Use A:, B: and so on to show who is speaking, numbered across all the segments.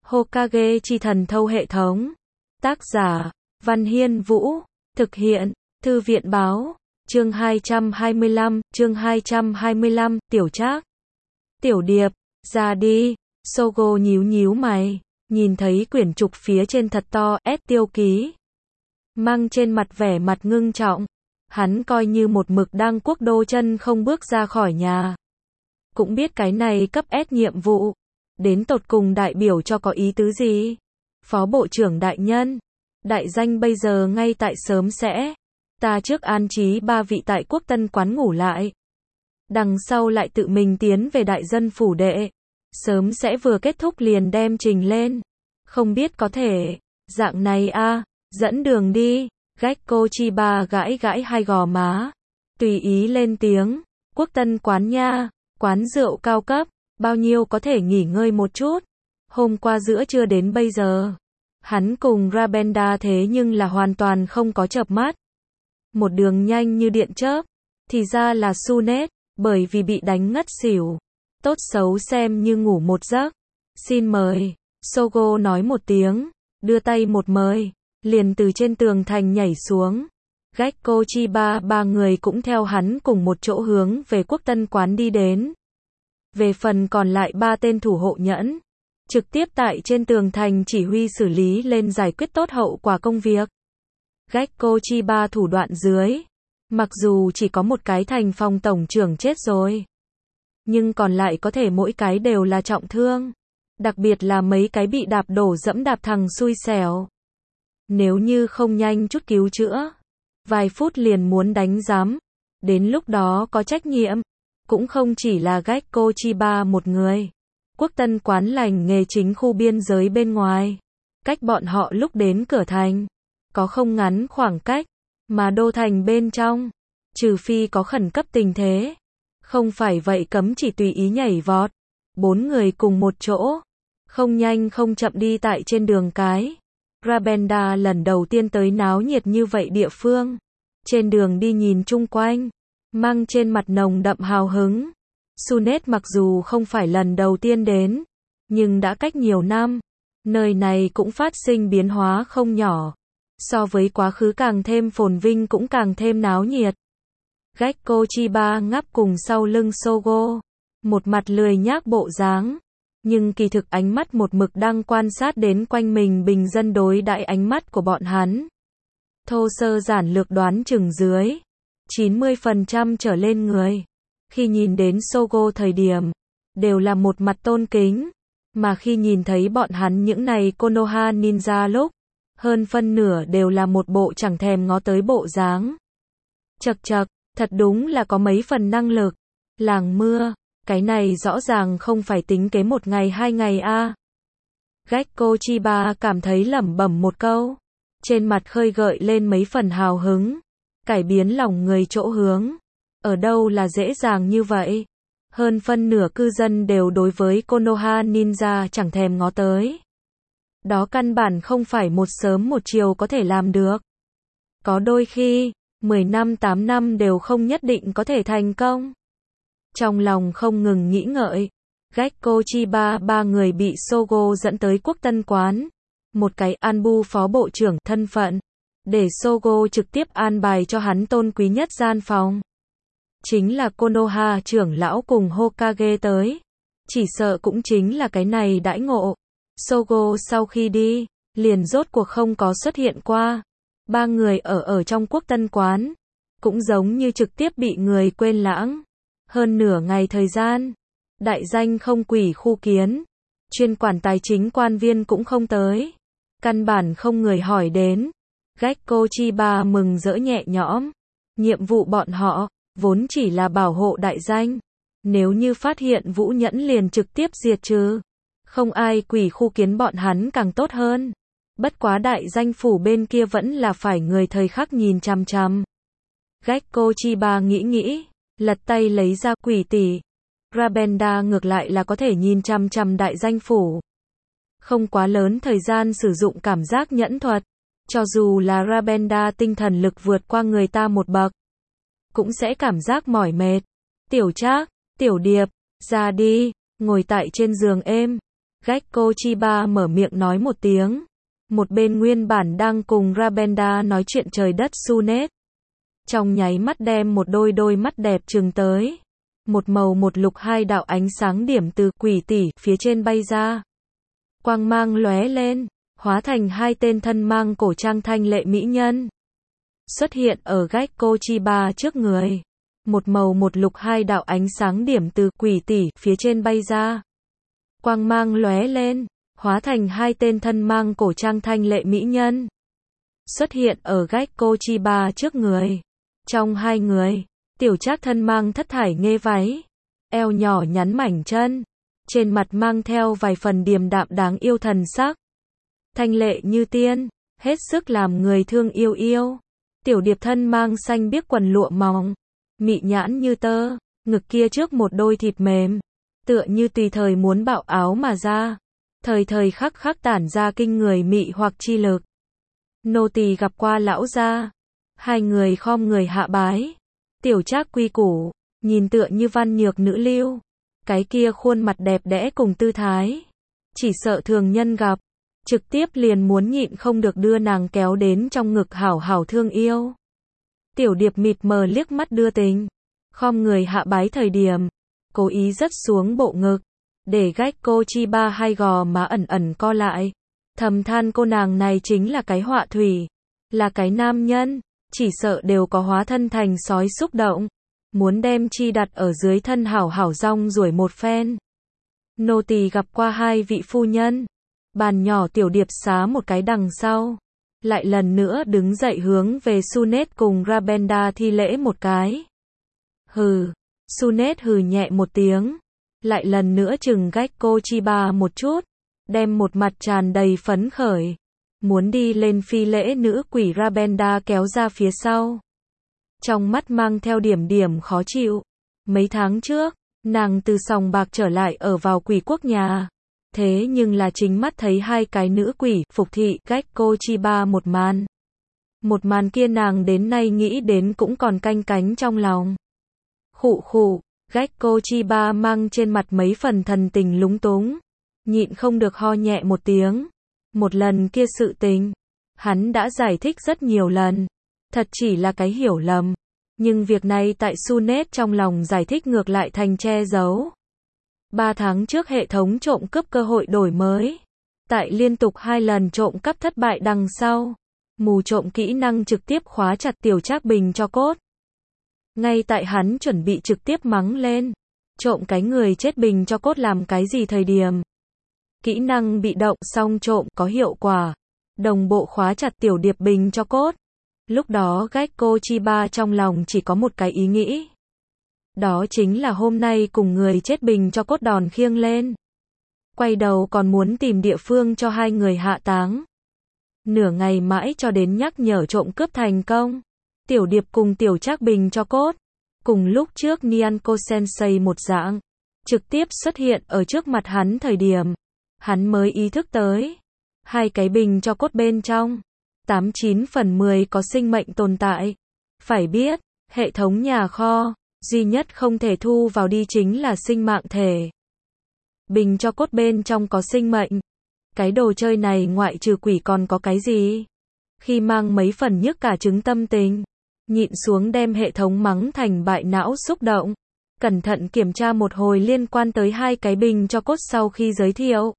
A: Hokage chi thần thâu hệ thống. Tác giả, Văn Hiên Vũ. Thực hiện, Thư viện báo. Chương 225, Tiểu Trác. Tiểu Điệp, ra đi. Sogo nhíu mày, nhìn thấy quyển trục phía trên thật to, tiêu ký. Mang trên mặt vẻ mặt ngưng trọng. Hắn coi như một mực đang quốc đô chân không bước ra khỏi nhà. Cũng biết cái này cấp S nhiệm vụ. Đến tột cùng đại biểu cho có ý tứ gì? Phó Bộ trưởng đại nhân. Đại danh bây giờ ngay tại sớm sẽ. Ta trước an trí 3 vị tại quốc tân quán ngủ lại. Đằng sau lại tự mình tiến về đại dân phủ đệ. Sớm sẽ vừa kết thúc liền đem trình lên. Không biết có thể. Dạng này a, dẫn đường đi. Gekko Chiba gãi hai gò má. Tùy ý lên tiếng. Quốc tân quán nha. Quán rượu cao cấp. Bao nhiêu có thể nghỉ ngơi một chút. Hôm qua giữa trưa đến bây giờ. Hắn cùng Rabenda thế nhưng là hoàn toàn không có chợp mắt. Một đường nhanh như điện chớp. Thì ra là Sunet. Bởi vì bị đánh ngất xỉu. Tốt xấu xem như ngủ một giấc. Xin mời. Sogo nói một tiếng. Đưa tay một mời. Liền từ trên tường thành nhảy xuống. Gekko Chiba 3 người cũng theo hắn cùng một chỗ hướng về quốc tân quán đi đến. Về phần còn lại 3 tên thủ hộ nhẫn. Trực tiếp tại trên tường thành chỉ huy xử lý lên giải quyết tốt hậu quả công việc. Gekko Chiba thủ đoạn dưới. Mặc dù chỉ có một cái thành phòng tổng trưởng chết rồi. Nhưng còn lại có thể mỗi cái đều là trọng thương. Đặc biệt là mấy cái bị đạp đổ dẫm đạp thằng xui xẻo. Nếu như không nhanh chút cứu chữa. Vài phút liền muốn đánh giám. Đến lúc đó có trách nhiệm. Cũng không chỉ là Gekko Chiba một người. Quốc tân quán lành nghề chính khu biên giới bên ngoài. Cách bọn họ lúc đến cửa thành. Có không ngắn khoảng cách. Mà đô thành bên trong. Trừ phi có khẩn cấp tình thế. Không phải vậy cấm chỉ tùy ý nhảy vọt. 4 người cùng một chỗ. Không nhanh không chậm đi tại trên đường cái. Rabenda lần đầu tiên tới náo nhiệt như vậy địa phương. Trên đường đi nhìn chung quanh. Mang trên mặt nồng đậm hào hứng. Sunet mặc dù không phải lần đầu tiên đến. Nhưng đã cách nhiều năm. Nơi này cũng phát sinh biến hóa không nhỏ. So với quá khứ càng thêm phồn vinh cũng càng thêm náo nhiệt. Gekko Chiba ngáp cùng sau lưng Sogo. Một mặt lười nhác bộ dáng. Nhưng kỳ thực ánh mắt một mực đang quan sát đến quanh mình bình dân đối đãi ánh mắt của bọn hắn. Thô sơ giản lược đoán chừng dưới 90% trở lên người. Khi nhìn đến Sogo thời điểm. Đều là một mặt tôn kính. Mà khi nhìn thấy bọn hắn những này Konoha ninja lúc. Hơn phân nửa đều là một bộ chẳng thèm ngó tới bộ dáng. Chậc chậc, thật đúng là có mấy phần năng lực. Làng mưa, cái này rõ ràng không phải tính kế 1 ngày 2 ngày a. Gekko Chiba cảm thấy lẩm bẩm một câu. Trên mặt khơi gợi lên mấy phần hào hứng. Cải biến lòng người chỗ hướng. Ở đâu là dễ dàng như vậy. Hơn phân nửa cư dân đều đối với Konoha ninja chẳng thèm ngó tới. Đó căn bản không phải một sớm một chiều có thể làm được. Có đôi khi, 10 năm 8 năm đều không nhất định có thể thành công. Trong lòng không ngừng nghĩ ngợi, Gekko Chiba 3 người bị Sogo dẫn tới quốc tân quán. Một cái Anbu phó bộ trưởng thân phận. Để Sogo trực tiếp an bài cho hắn tôn quý nhất gian phòng. Chính là Konoha trưởng lão cùng Hokage tới. Chỉ sợ cũng chính là cái này đãi ngộ. Sogo sau khi đi, liền rốt cuộc không có xuất hiện qua. 3 người ở trong quốc tân quán. Cũng giống như trực tiếp bị người quên lãng. Hơn nửa ngày thời gian. Đại danh không quỷ khu kiến. Chuyên quản tài chính quan viên cũng không tới. Căn bản không người hỏi đến. Gekko Chiba mừng rỡ nhẹ nhõm. Nhiệm vụ bọn họ, vốn chỉ là bảo hộ đại danh. Nếu như phát hiện Vũ Nhẫn liền trực tiếp diệt trừ. Không ai quỷ khu kiến bọn hắn càng tốt hơn. Bất quá đại danh phủ bên kia vẫn là phải người thời khắc nhìn chằm chằm. Gekko Chiba nghĩ, lật tay lấy ra quỷ tỷ. Rabenda ngược lại là có thể nhìn chằm chằm đại danh phủ. Không quá lớn thời gian sử dụng cảm giác nhẫn thuật. Cho dù là Rabenda tinh thần lực vượt qua người ta một bậc. Cũng sẽ cảm giác mỏi mệt. Tiểu Trác, Tiểu Điệp, ra đi, ngồi tại trên giường êm. Gekko Chiba mở miệng nói một tiếng. Một bên nguyên bản đang cùng Rabenda nói chuyện trời đất Sunet. Trong nháy mắt đem một đôi mắt đẹp trừng tới. Một màu một lục hai đạo ánh sáng điểm từ quỷ tỷ phía trên bay ra. Quang mang lóe lên, hóa thành hai tên thân mang cổ trang thanh lệ mỹ nhân. Xuất hiện ở Gekko Chiba trước người. Một màu một lục hai đạo ánh sáng điểm từ quỷ tỷ phía trên bay ra. Quang mang lóe lên, hóa thành hai tên thân mang cổ trang thanh lệ mỹ nhân. Xuất hiện ở Gekko Chiba trước người. Trong hai người, Tiểu Trác thân mang thất thải nghê váy, eo nhỏ nhắn mảnh chân, trên mặt mang theo vài phần điềm đạm đáng yêu thần sắc. Thanh lệ như tiên, hết sức làm người thương yêu yêu. Tiểu Điệp thân mang xanh biếc quần lụa mỏng, mị nhãn như tơ, ngực kia trước một đôi thịt mềm, tựa như tùy thời muốn bạo áo mà ra, thời thời khắc khắc tản ra kinh người mị hoặc chi lực. Nô tỳ gặp qua lão gia. Hai người khom người hạ bái. Tiểu Trác quy củ, nhìn tựa như văn nhược nữ lưu, cái kia khuôn mặt đẹp đẽ cùng tư thái, chỉ sợ thường nhân gặp, trực tiếp liền muốn nhịn không được đưa nàng kéo đến trong ngực hảo hảo thương yêu. Tiểu Điệp mịt mờ liếc mắt đưa tình, khom người hạ bái thời điểm, cố ý rất xuống bộ ngực, để Gekko Chiba hai gò má ẩn ẩn co lại, thầm than cô nàng này chính là cái họa thủy, là cái nam nhân, chỉ sợ đều có hóa thân thành sói xúc động, muốn đem chi đặt ở dưới thân hảo hảo rong ruổi một phen. Nô tỳ gặp qua hai vị phu nhân. Bàn nhỏ Tiểu Điệp xá một cái đằng sau, lại lần nữa đứng dậy hướng về Sunet cùng Rabenda thi lễ một cái. Hừ, Sunet hừ nhẹ một tiếng, lại lần nữa chừng Gekko Chiba một chút, đem một mặt tràn đầy phấn khởi, muốn đi lên phi lễ nữ quỷ Rabenda kéo ra phía sau. Trong mắt mang theo điểm điểm khó chịu. Mấy tháng trước, nàng từ sòng bạc trở lại ở vào quỷ quốc nhà. Thế nhưng là chính mắt thấy hai cái nữ quỷ phục thị Gekko Chiba một màn. Một màn kia nàng đến nay nghĩ đến cũng còn canh cánh trong lòng. Khụ khụ, Gekko Chiba mang trên mặt mấy phần thần tình lúng túng, nhịn không được ho nhẹ một tiếng. Một lần kia sự tình, hắn đã giải thích rất nhiều lần, thật chỉ là cái hiểu lầm, nhưng việc này tại Sunet trong lòng giải thích ngược lại thành che giấu. 3 tháng trước hệ thống trộm cướp cơ hội đổi mới, tại liên tục 2 lần trộm cắp thất bại đằng sau, mù trộm kỹ năng trực tiếp khóa chặt Tiểu Trác bình cho cốt. Ngay tại hắn chuẩn bị trực tiếp mắng lên, trộm cái người chết bình cho cốt làm cái gì thời điểm. Kỹ năng bị động xong trộm có hiệu quả, đồng bộ khóa chặt Tiểu Điệp bình cho cốt. Lúc đó Gekko Chiba trong lòng chỉ có một cái ý nghĩ. Đó chính là hôm nay cùng người chết bình cho cốt đòn khiêng lên. Quay đầu còn muốn tìm địa phương cho hai người hạ táng. Nửa ngày mãi cho đến nhắc nhở trộm cướp thành công. Tiểu Điệp cùng Tiểu Trác bình cho cốt, cùng lúc trước Nyanko Sensei một dạng, trực tiếp xuất hiện ở trước mặt hắn thời điểm, hắn mới ý thức tới. Hai cái bình cho cốt bên trong, 89 phần 10 có sinh mệnh tồn tại. Phải biết, hệ thống nhà kho, duy nhất không thể thu vào đi chính là sinh mạng thể. Bình cho cốt bên trong có sinh mệnh. Cái đồ chơi này ngoại trừ quỷ còn có cái gì? Khi mang mấy phần nhức cả trứng tâm tình, nhịn xuống đem hệ thống mắng thành bại não xúc động. Cẩn thận kiểm tra một hồi liên quan tới hai cái bình cho cốt sau khi giới thiệu.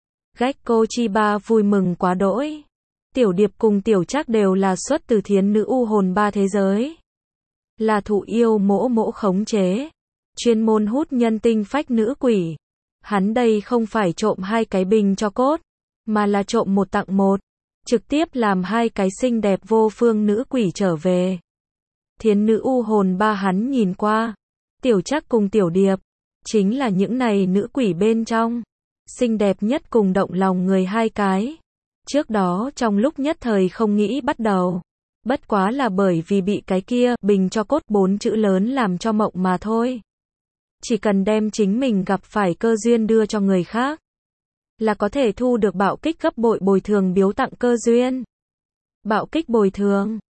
A: Gekko Chiba vui mừng quá đỗi. Tiểu Điệp cùng Tiểu Trác đều là xuất từ thiến nữ u hồn ba thế giới. Là thụ yêu mỗ mỗ khống chế. Chuyên môn hút nhân tinh phách nữ quỷ. Hắn đây không phải trộm hai cái bình cho cốt, mà là trộm một tặng một. Trực tiếp làm hai cái xinh đẹp vô phương nữ quỷ trở về. Thiến nữ u hồn ba hắn nhìn qua. Tiểu Trác cùng Tiểu Điệp, chính là những này nữ quỷ bên trong. Xinh đẹp nhất cùng động lòng người hai cái. Trước đó trong lúc nhất thời không nghĩ bắt đầu. Bất quá là bởi vì bị cái kia bình cho cốt 4 chữ lớn làm cho mộng mà thôi. Chỉ cần đem chính mình gặp phải cơ duyên đưa cho người khác, là có thể thu được bạo kích gấp bội bồi thường biếu tặng cơ duyên. Bạo kích bồi thường,